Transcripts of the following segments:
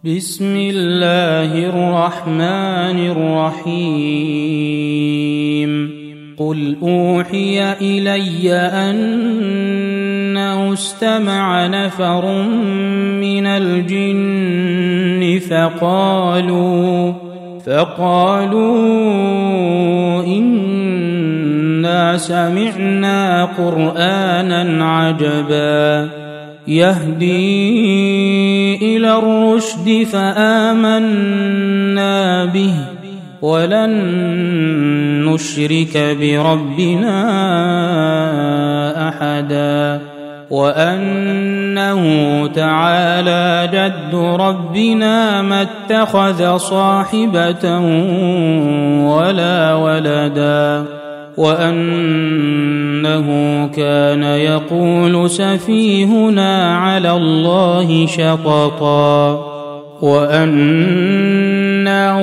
بسم الله الرحمن الرحيم قل أوحي إلي أنه استمع نفر من الجن فقالوا إنا سمعنا قرآنا عجبا يهدي إلى الرشد فآمنا به ولن نشرك بربنا أحدا وأنه تعالى جد ربنا ما اتخذ صاحبة ولا ولدا وأنه كان يقول سفيهنا على الله شططا وأنا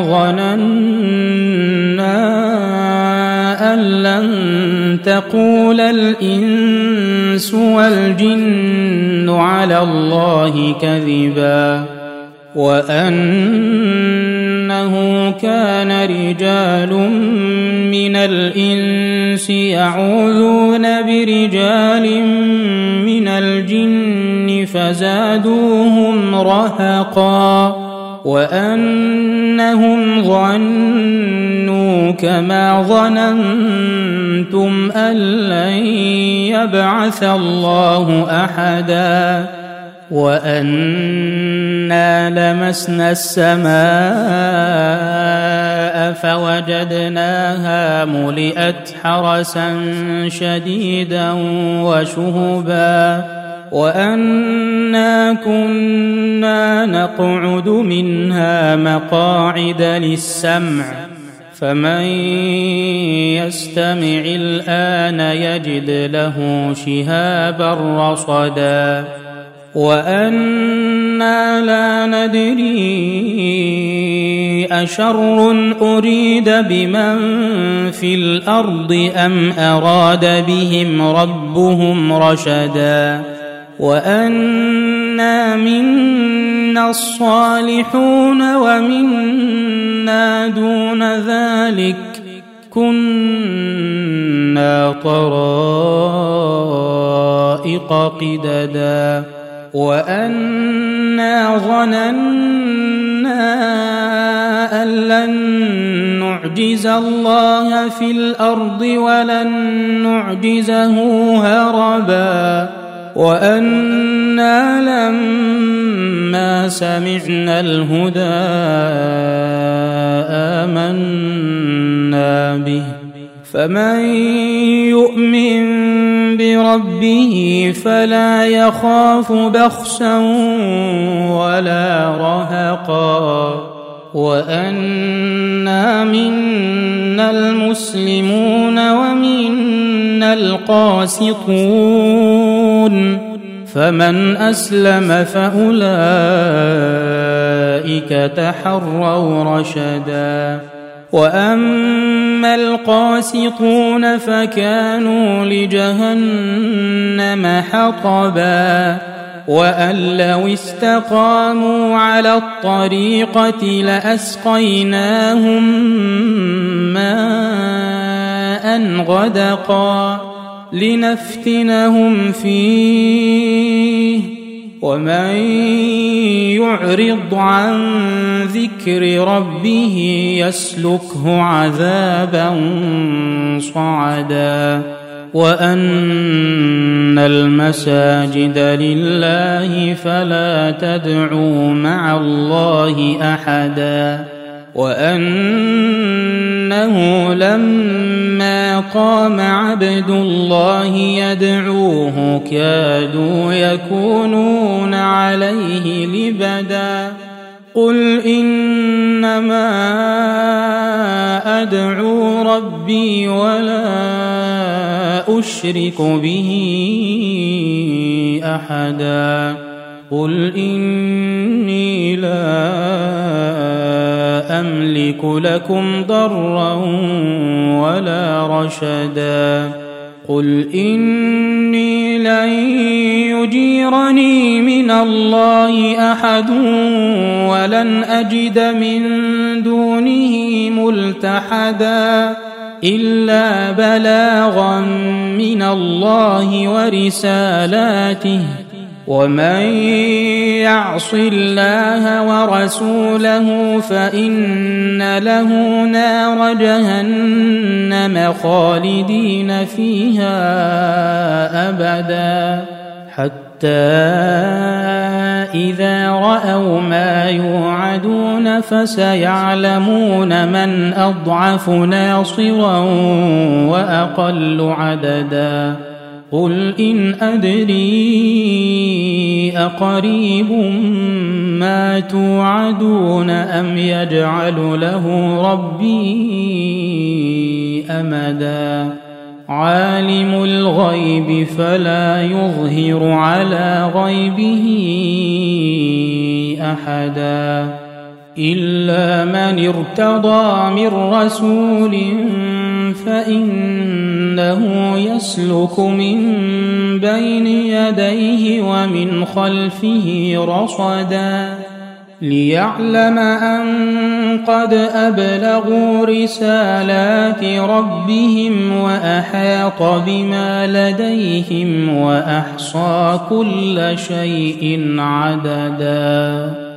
ظننا أن لن تقول الإنس والجن على الله كذبا وأنه كان رجال من الإنس يعوذون برجال من الجن فزادوهم رهقا وأنهم ظنوا كما ظننتم أن لن يبعث الله أحدا وأنا لمسنا السماء فوجدناها ملئت حرسا شديدا وشهبا وأنا كنا نقعد منها مقاعد للسمع فمن يستمع الآن يجد له شهابا رصدا وأنا لا ندري أشر أريد بمن في الأرض أم أراد بهم ربهم رشدا وأنا منا الصالحون ومنا دون ذلك كنا طرائق قددا وأنا ظننا أن لن نعجز الله في الأرض ولن نعجزه هربا وأنا لما سمعنا الهدى آمنا به فمن يؤمن بربه فلا يخاف بخسا ولا رهقا وأنا منا المسلمون ومنا القاسطون فمن أسلم فأولئك تحروا رشدا وأما القاسطون فكانوا لجهنم حطبا وأن لو استقاموا على الطريقة لأسقيناهم ماء غدقا لنفتنهم فيه ومن يعرض عن ذكر ربه يسلكه عذابا صعدا وأن المساجد لله فلا تدعوا مع الله أحدا وأنه لما قام عبد الله يدعوه كادوا يكونون عليه لبدا قل إنما أدعو ربي ولا أشرك به أحدا قل إني لا أملك لكم ضرا ولا رشدا قل إني لن يجيرني من الله أحد ولن أجد من دونه ملتحدا إلا بلاغا من الله ورسالاته ومن يعص الله ورسوله فإن له نار جهنم خالدين فيها أبدا حتى إذا رأوا ما يوعدون فسيعلمون من أضعف ناصرا وأقل عددا قل إن أدري أقريب ما توعدون أم يجعل له ربي أمدا عالم الغيب فلا يظهر على غيبه أحدا إلا من ارتضى من رسول فإنه يسلك من بين يديه ومن خلفه رصدا ليعلم أن قد أبلغوا رسالات ربهم وأحاط بما لديهم وأحصى كل شيء عددا.